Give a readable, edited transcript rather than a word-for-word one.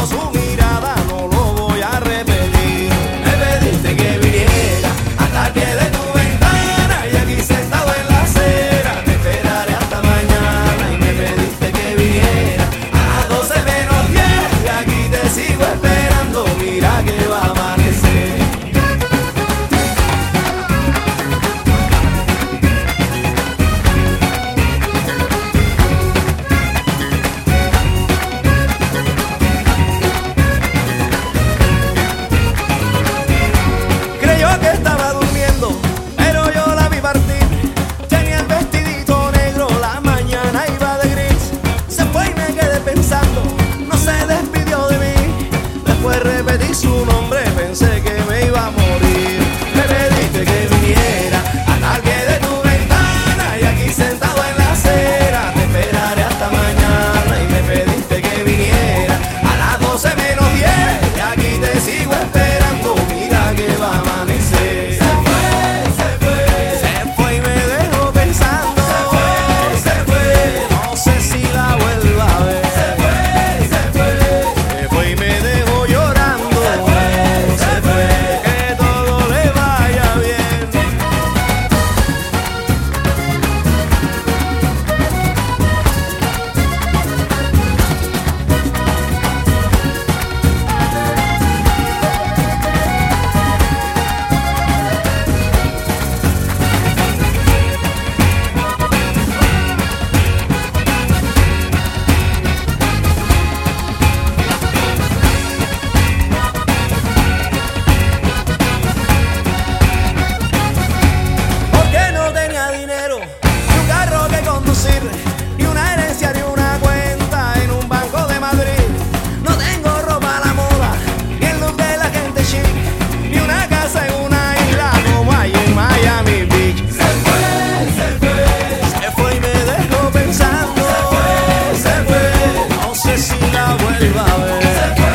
Ni una herencia ni una cuenta en un banco de Madrid. No tengo ropa a la moda, ni el look de la gente chic, ni una casa en una isla como hay en Miami Beach. Se fue y me dejó pensando. Se fue, no sé si la vuelva a ver.